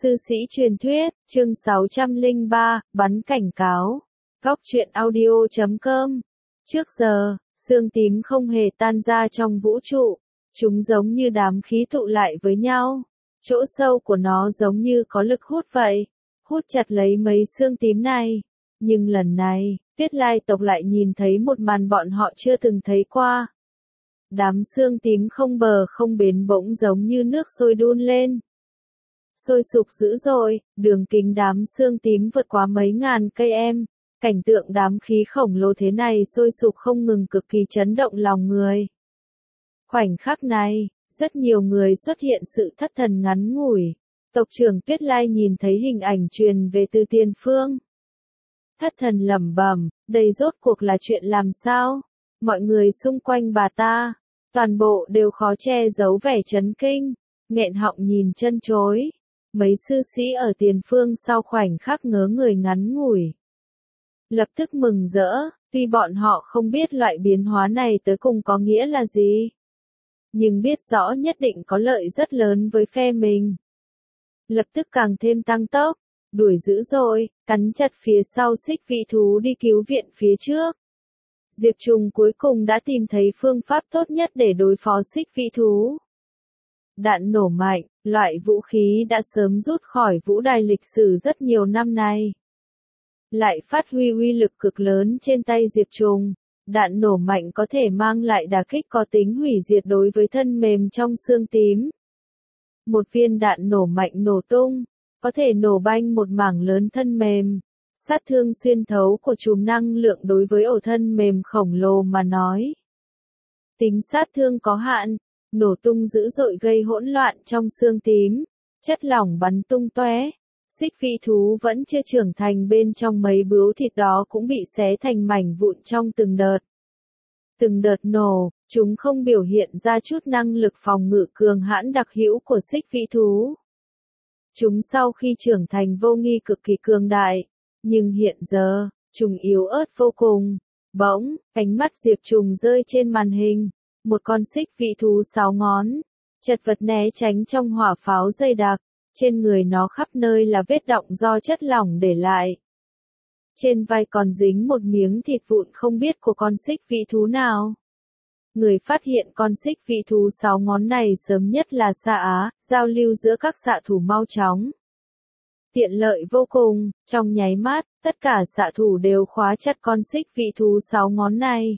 Sư sĩ truyền thuyết, chương 603, bắn cảnh cáo. Góc truyện audio.com. Trước giờ, xương tím không hề tan ra trong vũ trụ. Chúng giống như đám khí tụ lại với nhau. Chỗ sâu của nó giống như có lực hút vậy. Hút chặt lấy mấy xương tím này. Nhưng lần này, Tuyết Lai tộc lại nhìn thấy một màn bọn họ chưa từng thấy qua. Đám xương tím không bờ không bến bỗng giống như nước sôi đun lên. Sôi sục dữ dội, đường kính đám xương tím vượt quá mấy ngàn cây em. Cảnh tượng đám khí khổng lồ thế này sôi sục không ngừng cực kỳ chấn động lòng người. Khoảnh khắc này, rất nhiều người xuất hiện sự thất thần ngắn ngủi. Tộc trưởng Tuyết Lai nhìn thấy hình ảnh truyền về từ tiền phương. Thất thần lẩm bẩm, đây rốt cuộc là chuyện làm sao? Mọi người xung quanh bà ta, toàn bộ đều khó che giấu vẻ chấn kinh, nghẹn họng nhìn chân chối. Mấy sư sĩ ở tiền phương sau khoảnh khắc ngớ người ngắn ngủi. Lập tức mừng rỡ, tuy bọn họ không biết loại biến hóa này tới cùng có nghĩa là gì. Nhưng biết rõ nhất định có lợi rất lớn với phe mình. Lập tức càng thêm tăng tốc, đuổi dữ dội, cắn chặt phía sau xích vị thú đi cứu viện phía trước. Diệp Trùng cuối cùng đã tìm thấy phương pháp tốt nhất để đối phó xích vị thú. Đạn nổ mạnh, loại vũ khí đã sớm rút khỏi vũ đài lịch sử rất nhiều năm nay. Lại phát huy uy lực cực lớn trên tay Diệp Trùng. Đạn nổ mạnh có thể mang lại đả kích có tính hủy diệt đối với thân mềm trong xương tím. Một viên đạn nổ mạnh nổ tung, có thể nổ banh một mảng lớn thân mềm. Sát thương xuyên thấu của chùm năng lượng đối với ổ thân mềm khổng lồ mà nói. Tính sát thương có hạn, nổ tung dữ dội gây hỗn loạn trong xương tím, chất lỏng bắn tung tóe. Xích vị thú vẫn chưa trưởng thành bên trong mấy bướu thịt đó cũng bị xé thành mảnh vụn trong từng đợt. Từng đợt nổ, chúng không biểu hiện ra chút năng lực phòng ngự cường hãn đặc hữu của xích vị thú. Chúng sau khi trưởng thành vô nghi cực kỳ cường đại, nhưng hiện giờ, chúng yếu ớt vô cùng. Bỗng, ánh mắt Diệp Trùng rơi trên màn hình, một con xích vị thú 6 ngón, chật vật né tránh trong hỏa pháo dày đặc. Trên người nó khắp nơi là vết đọng do chất lỏng để lại. Trên vai còn dính một miếng thịt vụn không biết của con xích vị thú nào. Người phát hiện con xích vị thú 6 ngón này sớm nhất là Sa Á, giao lưu giữa các xạ thủ mau chóng. Tiện lợi vô cùng, trong nháy mắt, tất cả xạ thủ đều khóa chặt con xích vị thú 6 ngón này.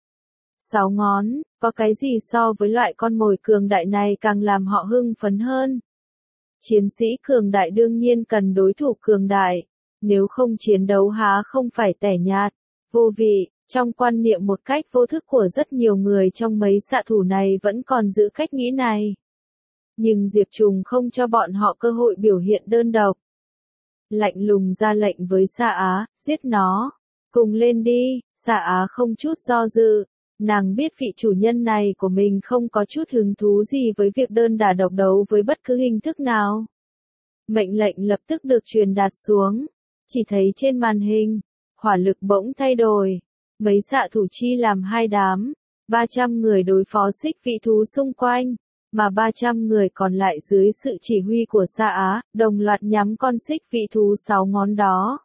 6 ngón, có cái gì so với loại con mồi cường đại này càng làm họ hưng phấn hơn. Chiến sĩ cường đại đương nhiên cần đối thủ cường đại, nếu không chiến đấu há không phải tẻ nhạt, vô vị. Trong quan niệm một cách vô thức của rất nhiều người trong mấy xạ thủ này vẫn còn giữ cách nghĩ này. Nhưng Diệp Trùng không cho bọn họ cơ hội biểu hiện đơn độc. Lạnh lùng ra lệnh với Sa Á, giết nó, cùng lên đi. Sa Á không chút do dự. Nàng biết vị chủ nhân này của mình không có chút hứng thú gì với việc đơn đả độc đấu với bất cứ hình thức nào. Mệnh lệnh lập tức được truyền đạt xuống. Chỉ thấy trên màn hình, hỏa lực bỗng thay đổi. Mấy xạ thủ chi làm hai đám. 300 người đối phó xích vị thú xung quanh. Mà 300 người còn lại dưới sự chỉ huy của Sa Á, đồng loạt nhắm con xích vị thú 6 ngón đó.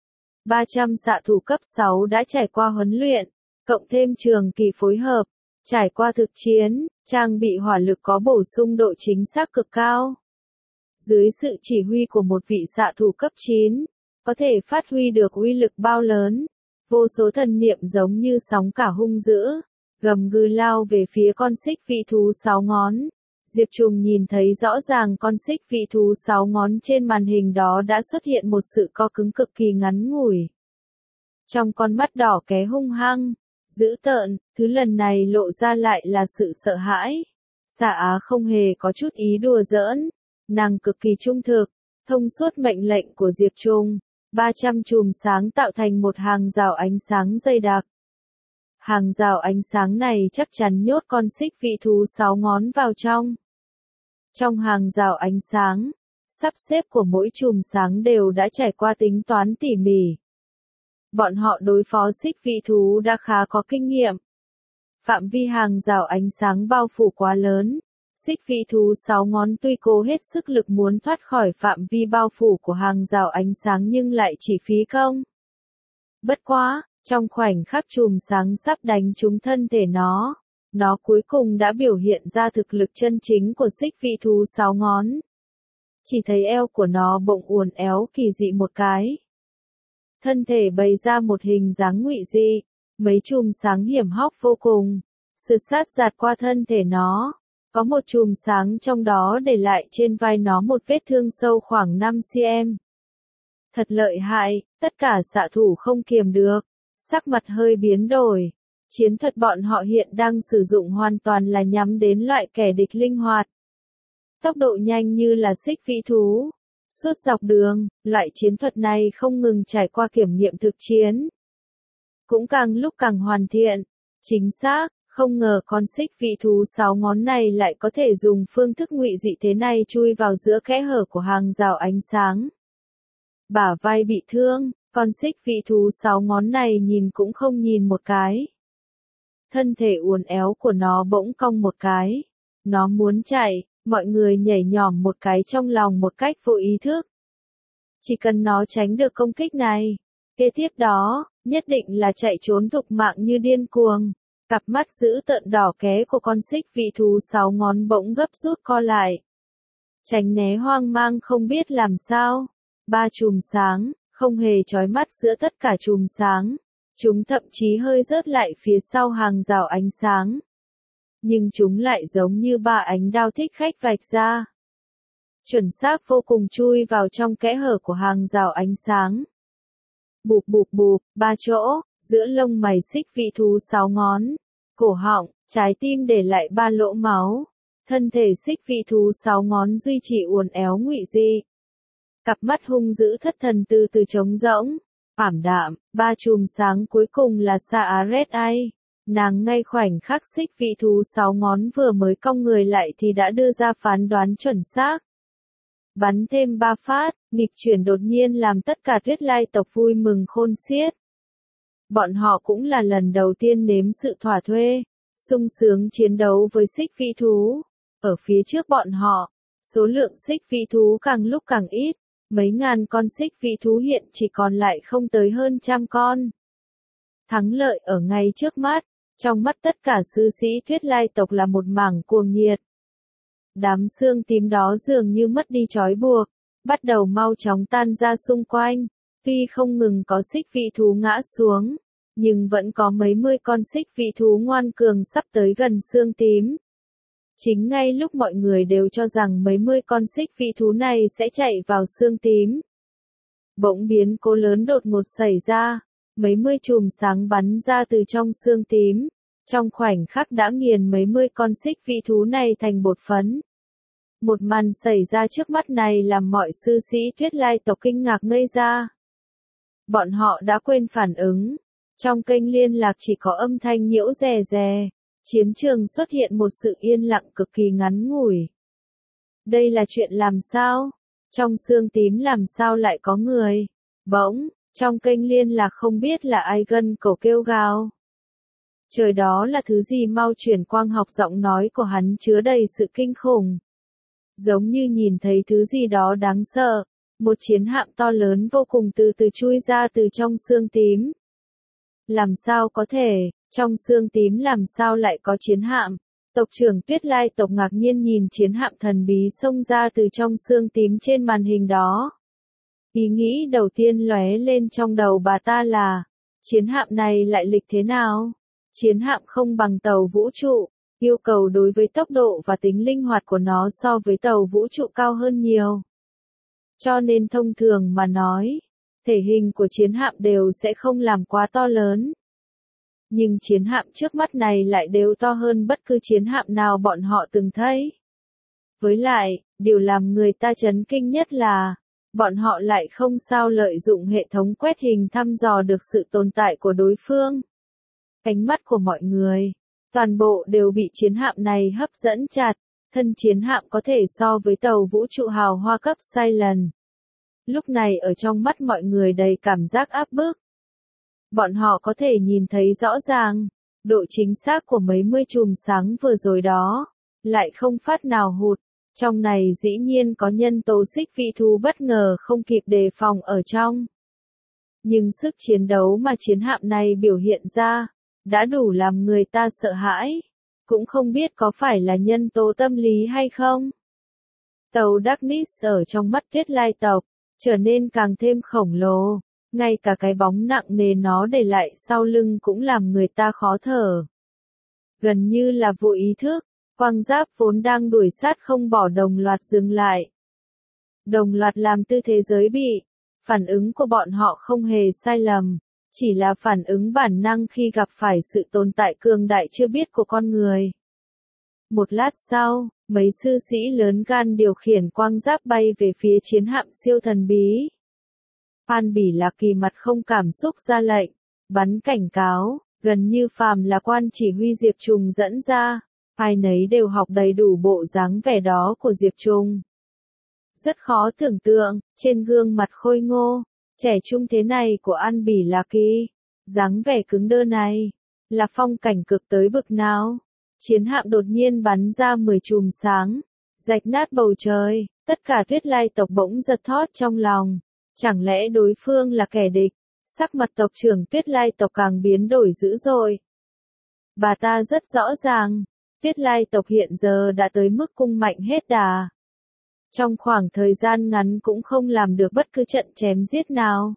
300 xạ thủ cấp 6 đã trải qua huấn luyện. Cộng thêm trường kỳ phối hợp, trải qua thực chiến, trang bị hỏa lực có bổ sung độ chính xác cực cao. Dưới sự chỉ huy của một vị xạ thủ cấp 9, có thể phát huy được uy lực bao lớn. Vô số thần niệm giống như sóng cả hung dữ, gầm gừ lao về phía con xích vị thú 6 ngón. Diệp Trùng nhìn thấy rõ ràng con xích vị thú 6 ngón trên màn hình đó đã xuất hiện một sự co cứng cực kỳ ngắn ngủi. Trong con mắt đỏ ké hung hăng, dữ tợn, thứ lần này lộ ra lại là sự sợ hãi. Sa Á không hề có chút ý đùa giỡn, nàng cực kỳ trung thực, thông suốt mệnh lệnh của Diệp Trùng. 300 chùm sáng tạo thành một hàng rào ánh sáng dày đặc. Hàng rào ánh sáng này chắc chắn nhốt con xích vị thú 6 ngón vào trong. Trong hàng rào ánh sáng, sắp xếp của mỗi chùm sáng đều đã trải qua tính toán tỉ mỉ. Bọn họ đối phó xích vị thú đã khá có kinh nghiệm. Phạm vi hàng rào ánh sáng bao phủ quá lớn, Xích vị thú 6 ngón tuy cố hết sức lực muốn thoát khỏi phạm vi bao phủ của hàng rào ánh sáng nhưng lại chỉ phí công. Bất quá, trong khoảnh khắc chùm sáng sắp đánh trúng thân thể nó cuối cùng đã biểu hiện ra thực lực chân chính của xích vị thú 6 ngón. Chỉ thấy eo của nó bỗng uốn éo kỳ dị một cái. Thân thể bày ra một hình dáng ngụy dị, mấy chùm sáng hiểm hóc vô cùng, sượt sát giạt qua thân thể nó. Có một chùm sáng trong đó để lại trên vai nó một vết thương sâu khoảng 5 cm. Thật lợi hại, tất cả xạ thủ không kiềm được, sắc mặt hơi biến đổi. Chiến thuật bọn họ hiện đang sử dụng hoàn toàn là nhắm đến loại kẻ địch linh hoạt. Tốc độ nhanh như là xích vị thú. Suốt dọc đường, loại chiến thuật này không ngừng trải qua kiểm nghiệm thực chiến. Cũng càng lúc càng hoàn thiện. Chính xác, không ngờ con xích vị thú 6 ngón này lại có thể dùng phương thức ngụy dị thế này chui vào giữa kẽ hở của hàng rào ánh sáng. Bả vai bị thương, con xích vị thú 6 ngón này nhìn cũng không nhìn một cái. Thân thể uốn éo của nó bỗng cong một cái. Nó muốn chạy, mọi người nhảy nhỏm một cái trong lòng một cách vô ý thức. Chỉ cần nó tránh được công kích này, kế tiếp đó, nhất định là chạy trốn thục mạng như điên cuồng. Cặp mắt dữ tợn đỏ ké của con xích vị thú 6 ngón bỗng gấp rút co lại. Tránh né hoang mang không biết làm sao. 3 chùm sáng, không hề chói mắt giữa tất cả chùm sáng. Chúng thậm chí hơi rớt lại phía sau hàng rào ánh sáng. Nhưng chúng lại giống như 3 ánh đao thích khách vạch ra. Chuẩn xác vô cùng chui vào trong kẽ hở của hàng rào ánh sáng. Bụp bụp bụp, 3 chỗ, giữa lông mày xích vị thú 6 ngón, cổ họng, trái tim để lại 3 lỗ máu. Thân thể xích vị thú 6 ngón duy trì uốn éo ngụy dị. Cặp mắt hung dữ thất thần từ từ trống rỗng, ảm đạm. 3 chùm sáng cuối cùng là Saaret Ai. Nàng ngay khoảnh khắc xích vị thú 6 ngón vừa mới cong người lại thì đã đưa ra phán đoán chuẩn xác. Bắn thêm 3 phát, nghịch chuyển đột nhiên làm tất cả Tuyết Lai tộc vui mừng khôn xiết. Bọn họ cũng là lần đầu tiên nếm sự thỏa thuê, sung sướng chiến đấu với xích vị thú. Ở phía trước bọn họ, số lượng xích vị thú càng lúc càng ít, mấy ngàn con xích vị thú hiện chỉ còn lại không tới hơn 100 con. Thắng lợi ở ngay trước mắt, trong mắt tất cả sư sĩ Tuyết Lai tộc là một mảng cuồng nhiệt. Đám xương tím đó dường như mất đi trói buộc, bắt đầu mau chóng tan ra xung quanh. Tuy không ngừng có xích vị thú ngã xuống, nhưng vẫn có mấy mươi con xích vị thú ngoan cường sắp tới gần xương tím. Chính ngay lúc mọi người đều cho rằng mấy mươi con xích vị thú này sẽ chạy vào xương tím. Bỗng biến cố lớn đột ngột xảy ra, mấy mươi chùm sáng bắn ra từ trong xương tím. Trong khoảnh khắc đã nghiền mấy mươi con xích vị thú này thành bột phấn. Một màn xảy ra trước mắt này làm mọi sư sĩ Tuyết Lai tộc kinh ngạc ngây ra. Bọn họ đã quên phản ứng. Trong kênh liên lạc chỉ có âm thanh nhiễu rè rè. Chiến trường xuất hiện một sự yên lặng cực kỳ ngắn ngủi. Đây là chuyện làm sao? Trong xương tím làm sao lại có người? Bỗng, trong kênh liên lạc không biết là ai gân cổ kêu gào. Trời, đó là thứ gì? Mau chuyển quang học. Giọng nói của hắn chứa đầy sự kinh khủng. Giống như nhìn thấy thứ gì đó đáng sợ. Một chiến hạm to lớn vô cùng từ từ chui ra từ trong xương tím. Làm sao có thể, trong xương tím làm sao lại có chiến hạm? Tộc trưởng Tuyết Lai tộc ngạc nhiên nhìn chiến hạm thần bí xông ra từ trong xương tím trên màn hình đó. Ý nghĩ đầu tiên lóe lên trong đầu bà ta là, chiến hạm này lại lịch thế nào? Chiến hạm không bằng tàu vũ trụ, yêu cầu đối với tốc độ và tính linh hoạt của nó so với tàu vũ trụ cao hơn nhiều. Cho nên thông thường mà nói, thể hình của chiến hạm đều sẽ không làm quá to lớn. Nhưng chiến hạm trước mắt này lại đều to hơn bất cứ chiến hạm nào bọn họ từng thấy. Với lại, điều làm người ta chấn kinh nhất là, bọn họ lại không sao lợi dụng hệ thống quét hình thăm dò được sự tồn tại của đối phương. Ánh mắt của mọi người, toàn bộ đều bị chiến hạm này hấp dẫn chặt. Thân chiến hạm có thể so với tàu vũ trụ hào hoa cấp Cylon. Lúc này ở trong mắt mọi người đầy cảm giác áp bức. Bọn họ có thể nhìn thấy rõ ràng, độ chính xác của mấy mươi chùm sáng vừa rồi đó, lại không phát nào hụt. Trong này dĩ nhiên có nhân tố xích vị thú bất ngờ không kịp đề phòng ở trong. Nhưng sức chiến đấu mà chiến hạm này biểu hiện ra, đã đủ làm người ta sợ hãi. Cũng không biết có phải là nhân tố tâm lý hay không. Tàu Darkness ở trong mắt Tuyết Lai tộc, trở nên càng thêm khổng lồ. Ngay cả cái bóng nặng nề nó để lại sau lưng cũng làm người ta khó thở. Gần như là vô ý thức, quang giáp vốn đang đuổi sát không bỏ đồng loạt dừng lại. Đồng loạt làm tư thế giới bị. Phản ứng của bọn họ không hề sai lầm, chỉ là phản ứng bản năng khi gặp phải sự tồn tại cường đại chưa biết của con người. Một lát sau, mấy sư sĩ lớn gan điều khiển quang giáp bay về phía chiến hạm siêu thần bí. An Bỉ Lạc Kỳ mặt không cảm xúc ra lệnh, bắn cảnh cáo, gần như phàm là quan chỉ huy Diệp Trùng dẫn ra, ai nấy đều học đầy đủ bộ dáng vẻ đó của Diệp Trùng. Rất khó tưởng tượng, trên gương mặt khôi ngô, trẻ trung thế này của An Bỉ Lạc Kỳ, dáng vẻ cứng đơ này, là phong cảnh cực tới bực nào. Chiến hạm đột nhiên bắn ra 10 chùm sáng, rạch nát bầu trời, tất cả Tuyết Lai tộc bỗng giật thót trong lòng. Chẳng lẽ đối phương là kẻ địch? Sắc mặt tộc trưởng Tuyết Lai tộc càng biến đổi dữ dội. Bà ta rất rõ ràng, Tuyết Lai tộc hiện giờ đã tới mức cung mạnh hết đà. Trong khoảng thời gian ngắn cũng không làm được bất cứ trận chém giết nào.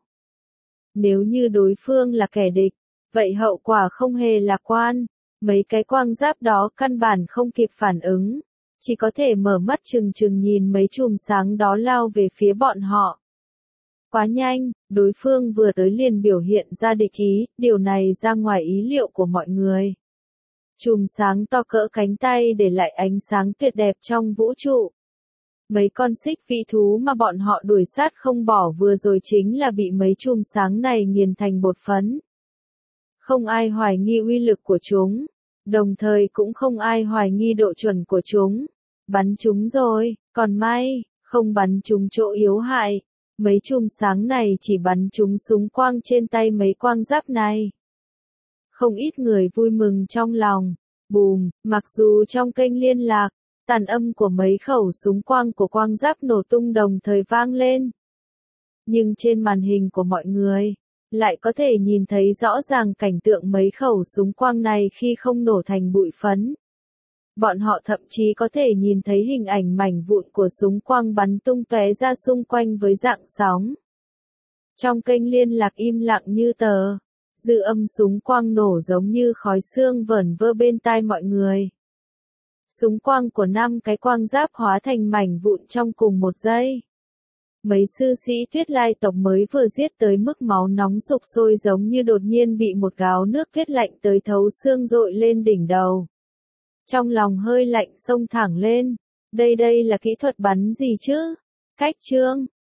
Nếu như đối phương là kẻ địch, vậy hậu quả không hề lạc quan. Mấy cái quang giáp đó căn bản không kịp phản ứng, chỉ có thể mở mắt trừng trừng nhìn mấy chùm sáng đó lao về phía bọn họ. Quá nhanh, đối phương vừa tới liền biểu hiện ra địch ý, điều này ra ngoài ý liệu của mọi người. Chùm sáng to cỡ cánh tay để lại ánh sáng tuyệt đẹp trong vũ trụ. Mấy con xích vị thú mà bọn họ đuổi sát không bỏ vừa rồi chính là bị mấy chùm sáng này nghiền thành bột phấn. Không ai hoài nghi uy lực của chúng, đồng thời cũng không ai hoài nghi độ chuẩn của chúng. Bắn chúng rồi, còn may, không bắn chúng chỗ yếu hại. Mấy chùm sáng này chỉ bắn chúng súng quang trên tay mấy quang giáp này. Không ít người vui mừng trong lòng. Bùm, mặc dù trong kênh liên lạc, tàn âm của mấy khẩu súng quang của quang giáp nổ tung đồng thời vang lên. Nhưng trên màn hình của mọi người, lại có thể nhìn thấy rõ ràng cảnh tượng mấy khẩu súng quang này khi không nổ thành bụi phấn. Bọn họ thậm chí có thể nhìn thấy hình ảnh mảnh vụn của súng quang bắn tung tóe ra xung quanh với dạng sóng. Trong kênh liên lạc im lặng như tờ, dư âm súng quang nổ giống như khói xương vẩn vơ bên tai mọi người. Súng quang của 5 cái quang giáp hóa thành mảnh vụn trong cùng một giây. Mấy sư sĩ Tuyết Lai tộc mới vừa giết tới mức máu nóng sục sôi giống như đột nhiên bị một gáo nước tuyết lạnh tới thấu xương dội lên đỉnh đầu. Trong lòng hơi lạnh xông thẳng lên. Đây là kỹ thuật bắn gì chứ? Cách chương